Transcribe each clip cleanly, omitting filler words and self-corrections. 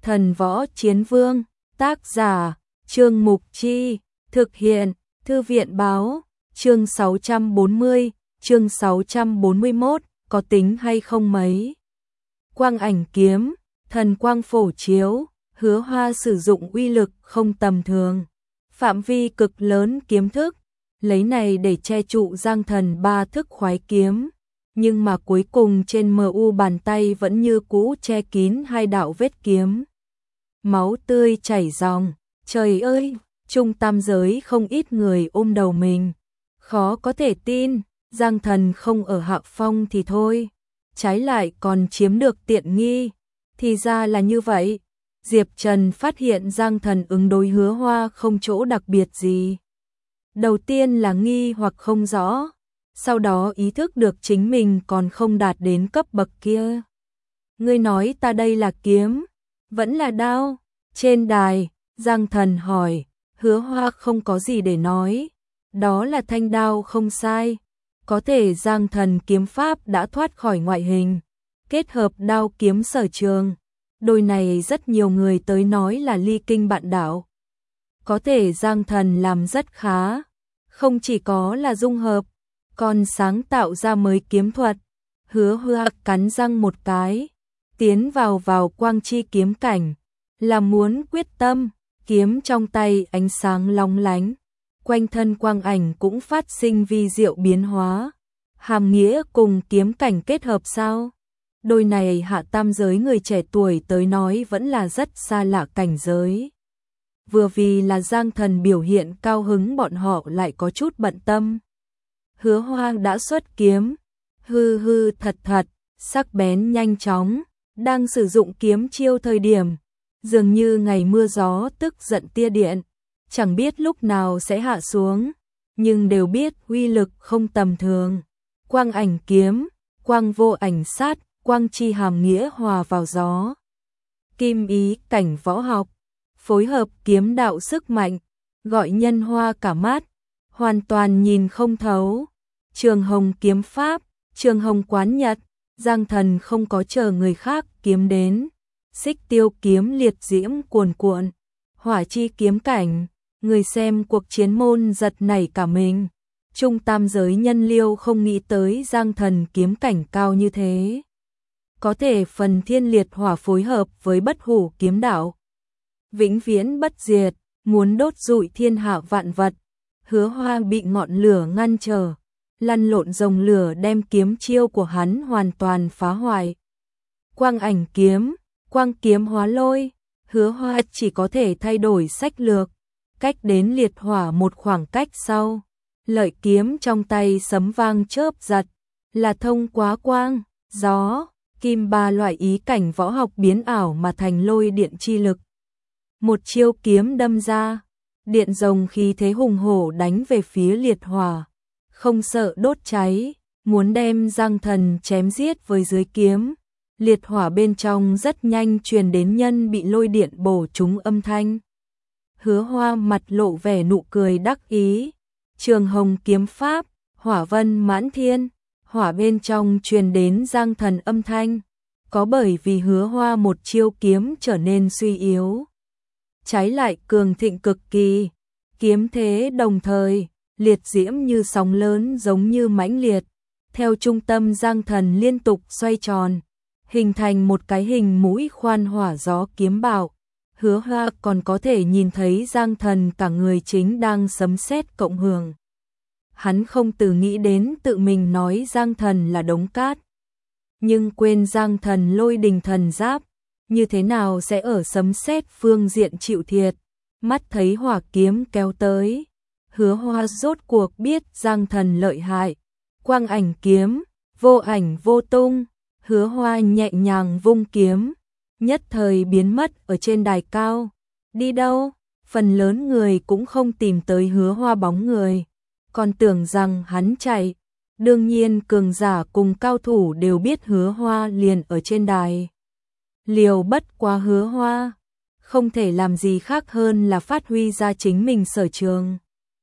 Thần võ chiến vương, tác giả, Trương Mục Chi, thực hiện, Thư viện báo, chương 640, chương 641, có tính hay không mấy. Quang ảnh kiếm, thần quang phổ chiếu, Hứa Hoa sử dụng uy lực không tầm thường. Phạm vi cực lớn kiếm thức, lấy này để che trụ Giang Thần ba thức khoái kiếm. Nhưng mà cuối cùng trên MU bàn tay vẫn như cũ che kín hai đạo vết kiếm. Máu tươi chảy ròng, trời ơi, trung tam giới không ít người ôm đầu mình. Khó có thể tin, Giang Thần không ở hạ phong thì thôi, trái lại còn chiếm được tiện nghi. Thì ra là như vậy, Diệp Trần phát hiện Giang Thần ứng đối Hứa Hoa không chỗ đặc biệt gì. Đầu tiên là nghi hoặc không rõ, sau đó ý thức được chính mình còn không đạt đến cấp bậc kia. Ngươi nói ta đây là kiếm, vẫn là đao? Trên đài, Giang Thần hỏi, Hứa Hoa không có gì để nói, đó là thanh đao không sai. Có thể Giang Thần kiếm pháp đã thoát khỏi ngoại hình, kết hợp đao kiếm sở trường. Đôi này rất nhiều người tới nói là ly kinh bạn đạo. Có thể Giang Thần làm rất khá, không chỉ có là dung hợp, còn sáng tạo ra mới kiếm thuật. Hứa Hoa cắn răng một cái, tiến vào quang chi kiếm cảnh, là muốn quyết tâm. Kiếm trong tay ánh sáng long lánh, quanh thân quang ảnh cũng phát sinh vi diệu biến hóa. Hàm nghĩa cùng kiếm cảnh kết hợp sao? Đôi này hạ tam giới người trẻ tuổi tới nói vẫn là rất xa lạ cảnh giới. Vừa vì là Giang Thần biểu hiện cao hứng, bọn họ lại có chút bận tâm. Hứa Hoa đã xuất kiếm, hư thật, sắc bén nhanh chóng, đang sử dụng kiếm chiêu thời điểm, dường như ngày mưa gió tức giận tia điện, chẳng biết lúc nào sẽ hạ xuống, nhưng đều biết uy lực không tầm thường. Quang ảnh kiếm, quang vô ảnh sát, quang chi hàm nghĩa hòa vào gió. Kim ý cảnh võ học, phối hợp kiếm đạo sức mạnh, gọi nhân hoa cả mắt, hoàn toàn nhìn không thấu. Trường Hồng kiếm pháp, Trường Hồng quán nhật, Giang Thần không có chờ người khác kiếm đến. Xích tiêu kiếm liệt diễm cuồn cuộn, hỏa chi kiếm cảnh, người xem cuộc chiến môn giật nảy cả mình. Trung tam giới nhân liêu không nghĩ tới Giang Thần kiếm cảnh cao như thế. Có thể phần thiên liệt hỏa phối hợp với bất hủ kiếm đạo, vĩnh viễn bất diệt, muốn đốt rụi thiên hạ vạn vật. Hứa Hoa bị ngọn lửa ngăn trở, lăn lộn dòng lửa đem kiếm chiêu của hắn hoàn toàn phá hoại. Quang ảnh kiếm, quang kiếm hóa lôi, Hứa Hoa chỉ có thể thay đổi sách lược, cách đến liệt hỏa một khoảng cách sau. Lợi kiếm trong tay sấm vang chớp giật, là thông qua quang, gió, kim ba loại ý cảnh võ học biến ảo mà thành lôi điện chi lực. Một chiêu kiếm đâm ra, điện rồng khí thế hùng hổ đánh về phía liệt hỏa, không sợ đốt cháy, muốn đem Giang Thần chém giết với dưới kiếm. Liệt hỏa bên trong rất nhanh truyền đến nhân bị lôi điện bổ trúng âm thanh. Hứa Hoa mặt lộ vẻ nụ cười đắc ý. Trường Hồng kiếm pháp, hỏa vân mãn thiên, hỏa bên trong truyền đến Giang Thần âm thanh. Có bởi vì Hứa Hoa một chiêu kiếm trở nên suy yếu, trái lại cường thịnh cực kỳ. Kiếm thế đồng thời, liệt diễm như sóng lớn giống như mãnh liệt, theo trung tâm Giang Thần liên tục xoay tròn, hình thành một cái hình mũi khoan hỏa gió kiếm bạo. Hứa Hoa còn có thể nhìn thấy Giang Thần cả người chính đang sấm sét cộng hưởng. Hắn không từ nghĩ đến tự mình nói Giang Thần là đống cát, nhưng quên Giang Thần lôi đình thần giáp, như thế nào sẽ ở sấm sét phương diện chịu thiệt. Mắt thấy hỏa kiếm kéo tới, Hứa Hoa rốt cuộc biết Giang Thần lợi hại. Quang ảnh kiếm, vô ảnh vô tung, Hứa Hoa nhẹ nhàng vung kiếm, nhất thời biến mất ở trên đài cao. Đi đâu? Phần lớn người cũng không tìm tới Hứa Hoa bóng người, còn tưởng rằng hắn chạy. Đương nhiên cường giả cùng cao thủ đều biết Hứa Hoa liền ở trên đài. Liều bất quá Hứa Hoa, không thể làm gì khác hơn là phát huy ra chính mình sở trường.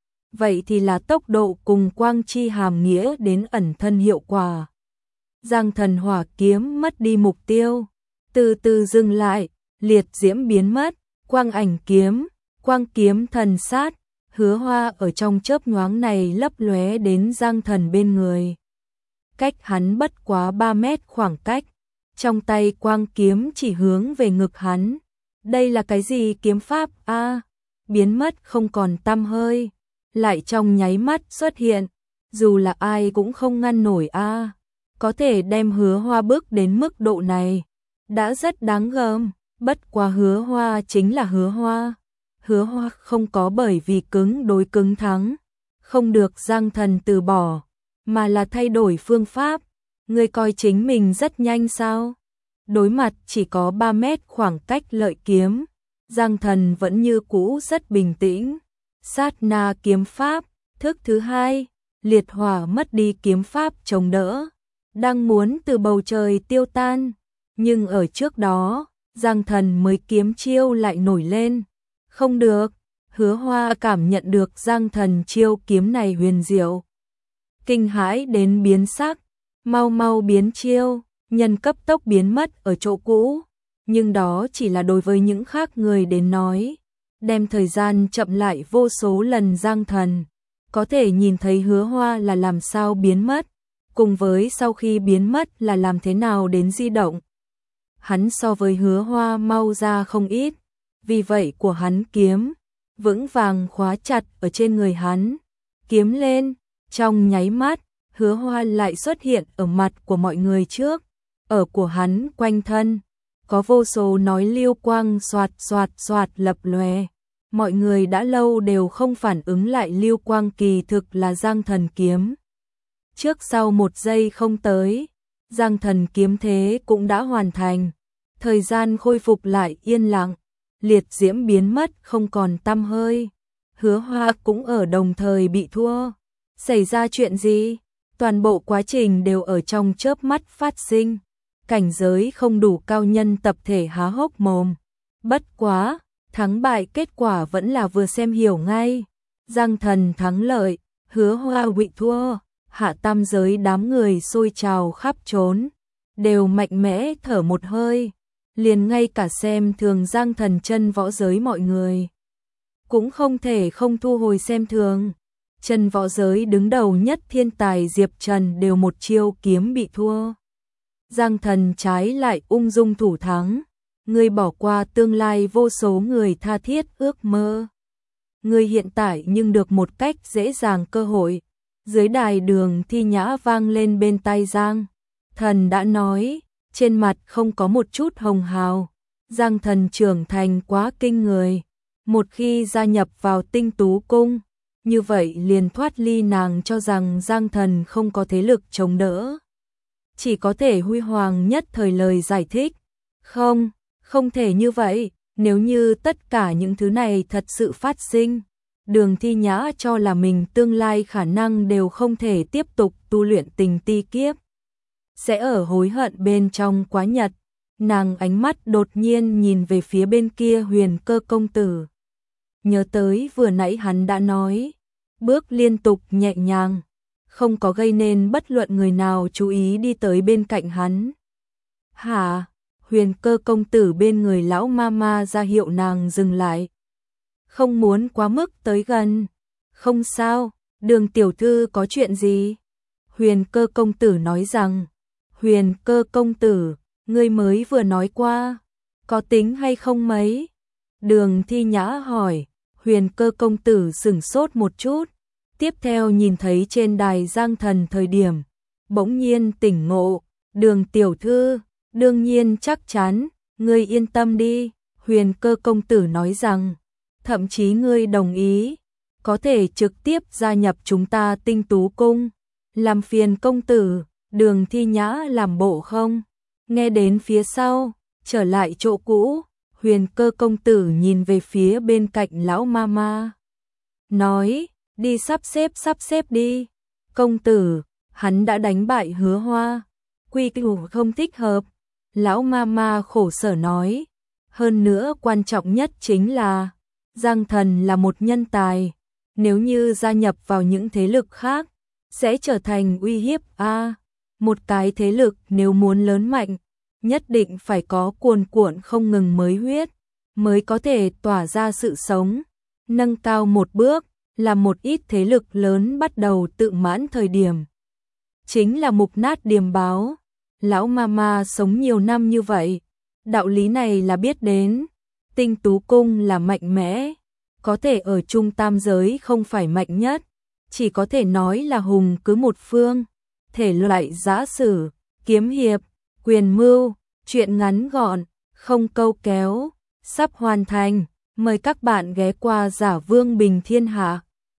Vậy thì là tốc độ cùng quang chi hàm nghĩa đến ẩn thân hiệu quả. Giang Thần hỏa kiếm mất đi mục tiêu, từ từ dừng lại, liệt diễm biến mất, quang ảnh kiếm, quang kiếm thần sát, Hứa Hoa ở trong chớp nhoáng này lấp lóe đến Giang Thần bên người. Cách hắn bất quá 3 mét khoảng cách, trong tay quang kiếm chỉ hướng về ngực hắn. Đây là cái gì kiếm pháp a? Biến mất không còn tăm hơi, lại trong nháy mắt xuất hiện, dù là ai cũng không ngăn nổi a. Có thể đem Hứa Hoa bước đến mức độ này, đã rất đáng gờm, bất quá Hứa Hoa chính là Hứa Hoa. Hứa Hoa không có bởi vì cứng đối cứng thắng, không được Giang Thần từ bỏ, mà là thay đổi phương pháp. Ngươi coi chính mình rất nhanh sao? Đối mặt chỉ có 3 mét khoảng cách lợi kiếm, Giang Thần vẫn như cũ rất bình tĩnh. Sát na kiếm pháp, thức thứ hai, liệt hỏa mất đi kiếm pháp chống đỡ, đang muốn từ bầu trời tiêu tan, nhưng ở trước đó, Giang Thần mới kiếm chiêu lại nổi lên. Không được, Hứa Hoa cảm nhận được Giang Thần chiêu kiếm này huyền diệu, kinh hãi đến biến sắc, mau mau biến chiêu, nhân cấp tốc biến mất ở chỗ cũ, nhưng đó chỉ là đối với những khác người đến nói, đem thời gian chậm lại vô số lần. Giang Thần có thể nhìn thấy Hứa Hoa là làm sao biến mất, cùng với sau khi biến mất là làm thế nào đến di động. Hắn so với Hứa Hoa mau ra không ít, vì vậy của hắn kiếm vững vàng khóa chặt ở trên người hắn. Kiếm lên, trong nháy mắt, Hứa Hoa lại xuất hiện ở mặt của mọi người trước, ở của hắn quanh thân có vô số nói lưu quang xoạt xoạt xoạt lập lòe. Mọi người đã lâu đều không phản ứng lại lưu quang kỳ thực là Giang Thần kiếm. Trước sau 1 giây không tới, Giang Thần kiếm thế cũng đã hoàn thành. Thời gian khôi phục lại yên lặng, liệt diễm biến mất không còn tăm hơi. Hứa Hoa cũng ở đồng thời bị thua. Xảy ra chuyện gì? Toàn bộ quá trình đều ở trong chớp mắt phát sinh. Cảnh giới không đủ cao nhân tập thể há hốc mồm. Bất quá, thắng bại kết quả vẫn là vừa xem hiểu ngay. Giang Thần thắng lợi, Hứa Hoa bị thua. Hạ tam giới đám người sôi trào khắp trốn, đều mạnh mẽ thở một hơi. Liền ngay cả xem thường Giang Thần chân võ giới mọi người cũng không thể không thu hồi xem thường. Chân võ giới đứng đầu nhất thiên tài Diệp Trần đều một chiêu kiếm bị thua. Giang Thần trái lại ung dung thủ thắng. Ngươi bỏ qua tương lai vô số người tha thiết ước mơ. Ngươi hiện tại nhưng được một cách dễ dàng cơ hội. Dưới đài Đường Thi Nhã vang lên bên tai Giang Thần đã nói, trên mặt không có một chút hồng hào. Giang Thần trưởng thành quá kinh người, một khi gia nhập vào Tinh Tú Cung, như vậy liền thoát ly nàng cho rằng Giang Thần không có thế lực chống đỡ. Chỉ có thể huy hoàng nhất thời lời giải thích. Không, không thể như vậy, nếu như tất cả những thứ này thật sự phát sinh, Đường Thi Nhã cho là mình tương lai khả năng đều không thể tiếp tục tu luyện tình ti kiếp. Sẽ ở hối hận bên trong quá nhật. Nàng ánh mắt đột nhiên nhìn về phía bên kia Huyền Cơ công tử. Nhớ tới vừa nãy hắn đã nói, bước liên tục nhẹ nhàng, không có gây nên bất luận người nào chú ý đi tới bên cạnh hắn. Hả? Huyền Cơ công tử bên người lão mama ra hiệu nàng dừng lại. Không muốn quá mức tới gần. Không sao, Đường tiểu thư có chuyện gì? Huyền Cơ công tử nói rằng, Huyền Cơ công tử, ngươi mới vừa nói qua, có tính hay không mấy? Đường Thi Nhã hỏi. Huyền Cơ công tử sửng sốt một chút, tiếp theo nhìn thấy trên đài Giang Thần thời điểm, bỗng nhiên tỉnh ngộ. Đường tiểu thư, đương nhiên chắc chắn, ngươi yên tâm đi. Huyền Cơ công tử nói rằng, thậm chí ngươi đồng ý, có thể trực tiếp gia nhập chúng ta Tinh Tú Cung. Làm phiền công tử. Đường Thi Nhã làm bộ không nghe đến phía sau, trở lại chỗ cũ. Huyền Cơ công tử nhìn về phía bên cạnh lão mama, nói, đi sắp xếp đi. Công tử, hắn đã đánh bại Hứa Hoa, quy củ không thích hợp. Lão mama khổ sở nói, hơn nữa quan trọng nhất chính là Giang Thần là một nhân tài, nếu như gia nhập vào những thế lực khác sẽ trở thành uy hiếp a. Một cái thế lực nếu muốn lớn mạnh, nhất định phải có cuồn cuộn không ngừng mới huyết, mới có thể tỏa ra sự sống. Nâng cao một bước, là một ít thế lực lớn bắt đầu tự mãn thời điểm. Chính là mục nát điềm báo. Lão mama sống nhiều năm như vậy, đạo lý này là biết đến. Tinh Tú Cung là mạnh mẽ, có thể ở trung tam giới không phải mạnh nhất, chỉ có thể nói là hùng cứ một phương. Thể loại giã sử, kiếm hiệp, quyền mưu, truyện ngắn gọn, không câu kéo, sắp hoàn thành. Mời các bạn ghé qua Giả Vương Bình Thiên Hạ.